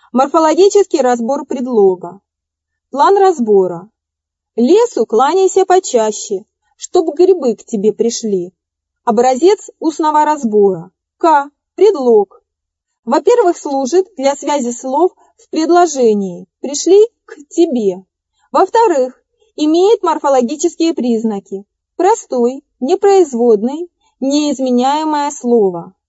Морфологический разбор предлога. План разбора. Лесу кланяйся почаще, чтоб грибы к тебе пришли. Образец устного разбора. К. Предлог. Во-первых, служит для связи слов в предложении «пришли к тебе». Во-вторых, имеет морфологические признаки. Простой, непроизводный, неизменяемое слово.